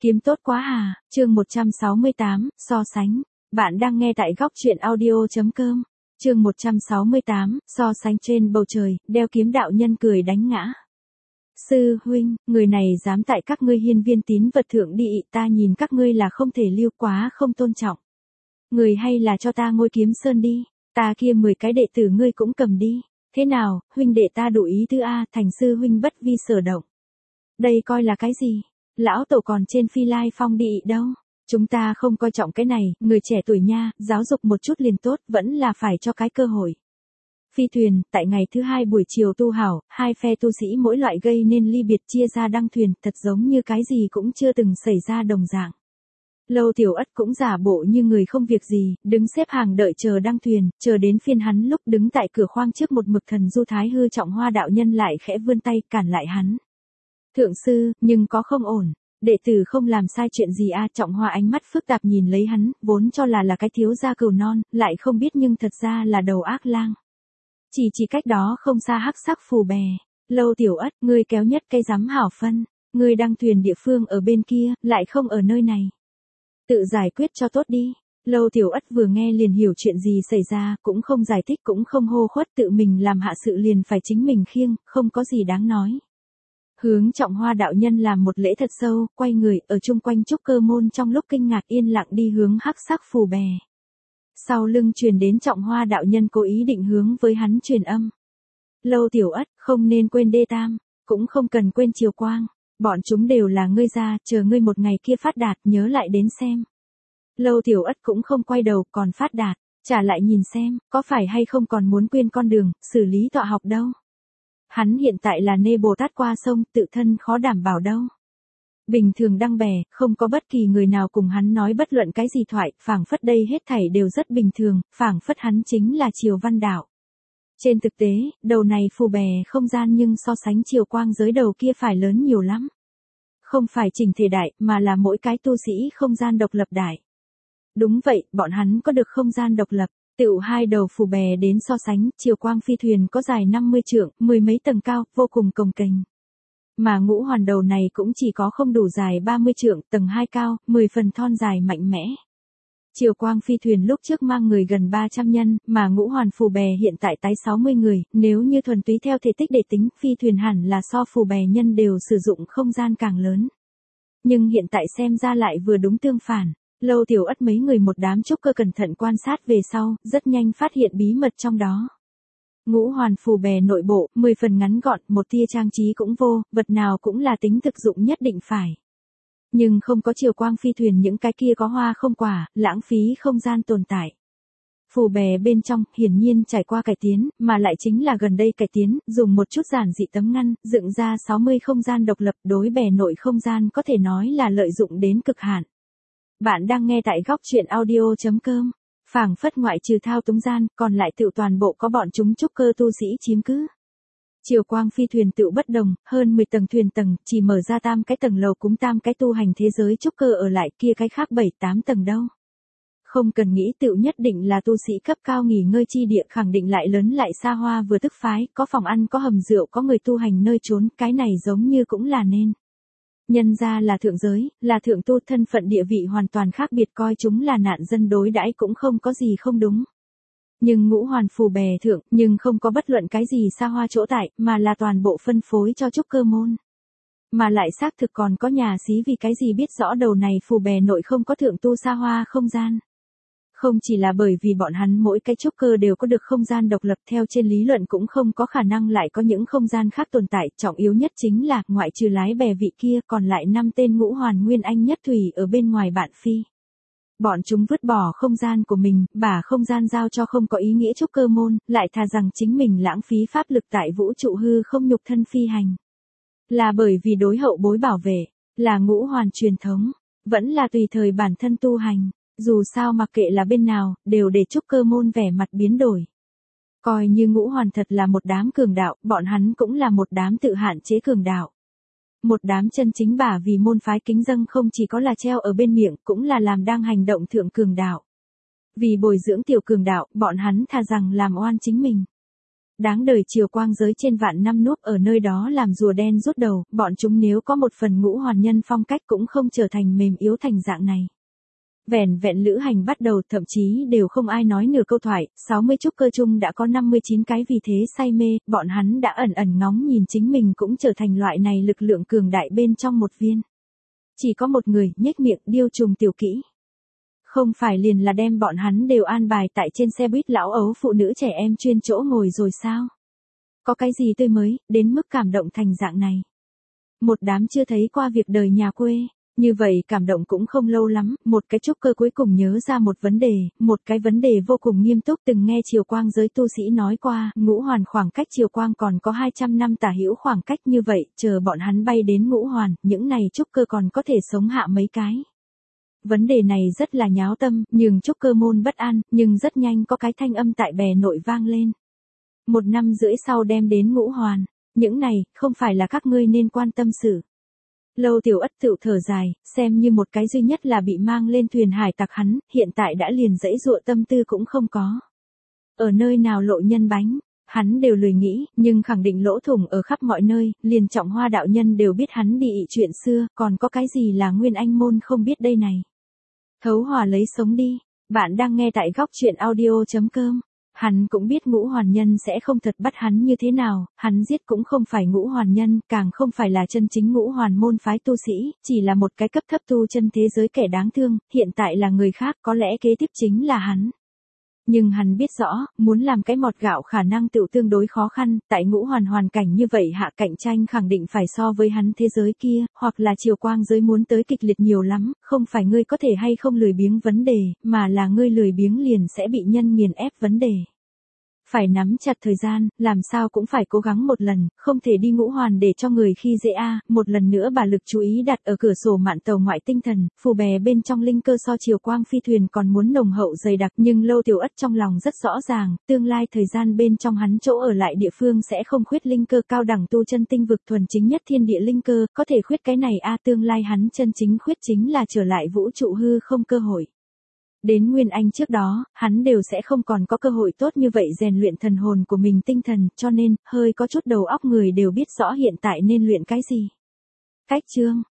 Kiếm tốt quá à, chương 168, so sánh. Bạn đang nghe tại góc truyện audio.com. Chương 168, so sánh trên bầu trời, đeo kiếm đạo nhân cười đánh ngã. Sư huynh, người này dám tại các ngươi hiên viên tín vật thượng đi, ta nhìn các ngươi là không thể lưu, quá không tôn trọng. Người hay là cho ta ngôi kiếm sơn đi, ta kia 10 cái đệ tử ngươi cũng cầm đi. Thế nào, huynh đệ ta đủ ý tứ a, thành sư huynh bất vi sở động. Đây coi là cái gì? Lão tổ còn trên phi lai phong đi đâu? Chúng ta không coi trọng cái này, người trẻ tuổi nha, giáo dục một chút liền tốt, vẫn là phải cho cái cơ hội. Phi thuyền, tại ngày thứ 2 buổi chiều tu hảo, hai phe tu sĩ mỗi loại gây nên ly biệt chia ra đăng thuyền, thật giống như cái gì cũng chưa từng xảy ra đồng dạng. Lâu Tiểu Ất cũng giả bộ như người không việc gì, đứng xếp hàng đợi chờ đăng thuyền, chờ đến phiên hắn lúc đứng tại cửa khoang trước một mực thần du thái hư Trọng Hoa đạo nhân lại khẽ vươn tay cản lại hắn. Thượng sư, nhưng có không ổn. Đệ tử không làm sai chuyện gì a, Trọng Hoa ánh mắt phức tạp nhìn lấy hắn, vốn cho là cái thiếu gia cừu non, lại không biết nhưng thật ra là đầu ác lang. Chỉ cách đó không xa hắc sắc phù bè. Lâu Tiểu Ất, ngươi kéo nhất cây rắm hảo phân. Ngươi đăng thuyền địa phương ở bên kia, lại không ở nơi này. Tự giải quyết cho tốt đi. Lâu Tiểu Ất vừa nghe liền hiểu chuyện gì xảy ra, cũng không giải thích cũng không hô khuất, tự mình làm hạ sự liền phải chính mình khiêng, không có gì đáng nói. Hướng Trọng Hoa đạo nhân làm một lễ thật sâu, quay người, ở chung quanh trúc cơ môn trong lúc kinh ngạc yên lặng đi hướng hắc sắc phù bè. Sau lưng truyền đến Trọng Hoa đạo nhân cố ý định hướng với hắn truyền âm. Lâu Tiểu Ất, không nên quên Đê Tam, cũng không cần quên Triều Quang, bọn chúng đều là ngươi gia, chờ ngươi một ngày kia phát đạt nhớ lại đến xem. Lâu Tiểu Ất cũng không quay đầu, còn phát đạt, trả lại nhìn xem, có phải hay không còn muốn quên con đường, xử lý tọa học đâu. Hắn hiện tại là nê Bồ Tát qua sông, tự thân khó đảm bảo đâu. Bình thường đăng bè, không có bất kỳ người nào cùng hắn nói bất luận cái gì thoại, phảng phất đây hết thảy đều rất bình thường, phảng phất hắn chính là Triều Văn Đạo. Trên thực tế, đầu này phù bè không gian nhưng so sánh Triều Quang giới đầu kia phải lớn nhiều lắm. Không phải chỉnh thể đại, mà là mỗi cái tu sĩ không gian độc lập đại. Đúng vậy, bọn hắn có được không gian độc lập. Tựu hai đầu phù bè đến so sánh, Triều Quang phi thuyền có dài 50 trượng, mười mấy tầng cao, vô cùng cồng kềnh. Mà Ngũ Hoàn đầu này cũng chỉ có không đủ dài 30 trượng, tầng 2 cao, 10 phần thon dài mạnh mẽ. Triều Quang phi thuyền lúc trước mang người gần 300 nhân, mà Ngũ Hoàn phù bè hiện tại tái 60 người, nếu như thuần túy theo thể tích để tính, phi thuyền hẳn là so phù bè nhân đều sử dụng không gian càng lớn. Nhưng hiện tại xem ra lại vừa đúng tương phản. Lâu Tiểu Ất mấy người một đám trúc cơ cẩn thận quan sát về sau, rất nhanh phát hiện bí mật trong đó. Ngũ Hoàn phù bè nội bộ, 10 phần ngắn gọn, một tia trang trí cũng vô, vật nào cũng là tính thực dụng nhất định phải. Nhưng không có Triều Quang phi thuyền những cái kia có hoa không quả, lãng phí không gian tồn tại. Phù bè bên trong, hiển nhiên trải qua cải tiến, mà lại chính là gần đây cải tiến, dùng một chút giản dị tấm ngăn, dựng ra 60 không gian độc lập, đối bè nội không gian có thể nói là lợi dụng đến cực hạn. Bạn đang nghe tại góc truyện audio.com. Phảng phất ngoại trừ thao túng gian, còn lại tựu toàn bộ có bọn chúng trúc cơ tu sĩ chiếm cứ. Triều Quang phi thuyền tựu bất đồng, hơn 10 tầng thuyền tầng, chỉ mở ra 8 cái tầng lầu cúng 8 cái tu hành thế giới trúc cơ ở lại, kia cái khác 7-8 tầng đâu. Không cần nghĩ tựu nhất định là tu sĩ cấp cao nghỉ ngơi chi địa, khẳng định lại lớn lại xa hoa vừa tức phái, có phòng ăn có hầm rượu có người tu hành nơi trốn, cái này giống như cũng là nên. Nhân ra là thượng giới, là thượng tu, thân phận địa vị hoàn toàn khác biệt, coi chúng là nạn dân đối đãi cũng không có gì không đúng. Nhưng Ngũ Hoàn phù bè thượng, nhưng không có bất luận cái gì xa hoa chỗ tại, mà là toàn bộ phân phối cho trúc cơ môn. Mà lại xác thực còn có nhà xí vì cái gì biết rõ đầu này phù bè nội không có thượng tu xa hoa không gian. Không chỉ là bởi vì bọn hắn mỗi cái trúc cơ đều có được không gian độc lập, theo trên lý luận cũng không có khả năng lại có những không gian khác tồn tại, trọng yếu nhất chính là, ngoại trừ lái bè vị kia, còn lại 5 tên Ngũ Hoàn Nguyên Anh nhất thủy ở bên ngoài bạn phi. Bọn chúng vứt bỏ không gian của mình, bả không gian giao cho không có ý nghĩa trúc cơ môn, lại thà rằng chính mình lãng phí pháp lực tại vũ trụ hư không nhục thân phi hành. Là bởi vì đối hậu bối bảo vệ, là Ngũ Hoàn truyền thống, vẫn là tùy thời bản thân tu hành. Dù sao mặc kệ là bên nào, đều để trúc cơ môn vẻ mặt biến đổi. Coi như Ngũ Hoàn thật là một đám cường đạo, bọn hắn cũng là một đám tự hạn chế cường đạo. Một đám chân chính bả vì môn phái kính dâng không chỉ có là treo ở bên miệng, cũng là làm đang hành động thượng cường đạo. Vì bồi dưỡng tiểu cường đạo, bọn hắn thà rằng làm oan chính mình. đáng đời chiều quang giới trên vạn năm núp ở nơi đó làm rùa đen rút đầu, bọn chúng nếu có một phần ngũ hoàn nhân phong cách cũng không trở thành mềm yếu thành dạng này. Vẻn vẹn lữ hành bắt đầu thậm chí đều không ai nói nửa câu thoại, 60 trúc cơ chung đã có 59 cái vì thế say mê, bọn hắn đã ẩn ẩn ngóng nhìn chính mình cũng trở thành loại này lực lượng cường đại bên trong một viên. Chỉ có một người, nhếch miệng, điêu trùng tiểu kỹ. Không phải liền là đem bọn hắn đều an bài tại trên xe buýt lão ấu phụ nữ trẻ em chuyên chỗ ngồi rồi sao? Có cái gì tươi mới, đến mức cảm động thành dạng này? Một đám chưa thấy qua việc đời nhà quê. Như vậy cảm động cũng không lâu lắm, một cái trúc cơ cuối cùng nhớ ra một cái vấn đề vô cùng nghiêm túc từng nghe chiều quang giới tu sĩ nói qua, ngũ hoàn khoảng cách chiều quang còn có 200 năm tả hữu khoảng cách như vậy, chờ bọn hắn bay đến ngũ hoàn, những này trúc cơ còn có thể sống hạ mấy cái. Vấn đề này rất là nháo tâm, nhường trúc cơ môn bất an, nhưng rất nhanh có cái thanh âm tại bè nội vang lên. 1 năm rưỡi sau đem đến ngũ hoàn, những này, không phải là các ngươi nên quan tâm sự. Lâu Tiểu Ất tự thở dài, xem như một cái duy nhất là bị mang lên thuyền hải tặc hắn, hiện tại đã liền dãy dụa tâm tư cũng không có. Ở nơi nào lộ nhân bánh, hắn đều lười nghĩ, nhưng khẳng định lỗ thủng ở khắp mọi nơi, liền Trọng Hoa đạo nhân đều biết hắn đi ị chuyện xưa, còn có cái gì là Nguyên Anh môn không biết đây này. Thấu hòa lấy sống đi, bạn đang nghe tại góc truyện audio.com. Hắn cũng biết ngũ hoàn nhân sẽ không thật bắt hắn như thế nào, hắn giết cũng không phải ngũ hoàn nhân, càng không phải là chân chính ngũ hoàn môn phái tu sĩ, chỉ là một cái cấp thấp tu chân thế giới kẻ đáng thương, hiện tại là người khác, có lẽ kế tiếp chính là hắn. Nhưng hắn biết rõ, muốn làm cái mọt gạo khả năng tự tương đối khó khăn, tại ngũ hoàn hoàn cảnh như vậy hạ cạnh tranh khẳng định phải so với hắn thế giới kia, hoặc là chiều quang giới muốn tới kịch liệt nhiều lắm, không phải ngươi có thể hay không lười biếng vấn đề, mà là ngươi lười biếng liền sẽ bị nhân nghiền ép vấn đề. Phải nắm chặt thời gian, làm sao cũng phải cố gắng một lần, không thể đi ngũ hoàn để cho người khi dễ một lần nữa bà lực chú ý đặt ở cửa sổ mạn tàu ngoại tinh thần, phù bè bên trong linh cơ so chiều quang phi thuyền còn muốn nồng hậu dày đặc, nhưng Lâu Tiểu Ất trong lòng rất rõ ràng, tương lai thời gian bên trong hắn chỗ ở lại địa phương sẽ không khuyết linh cơ cao đẳng tu chân tinh vực thuần chính nhất thiên địa linh cơ, có thể khuyết cái này tương lai hắn chân chính khuyết chính là trở lại vũ trụ hư không cơ hội. Đến Nguyên Anh trước đó, hắn đều sẽ không còn có cơ hội tốt như vậy rèn luyện thần hồn của mình tinh thần, cho nên, hơi có chút đầu óc người đều biết rõ hiện tại nên luyện cái gì. Cách chương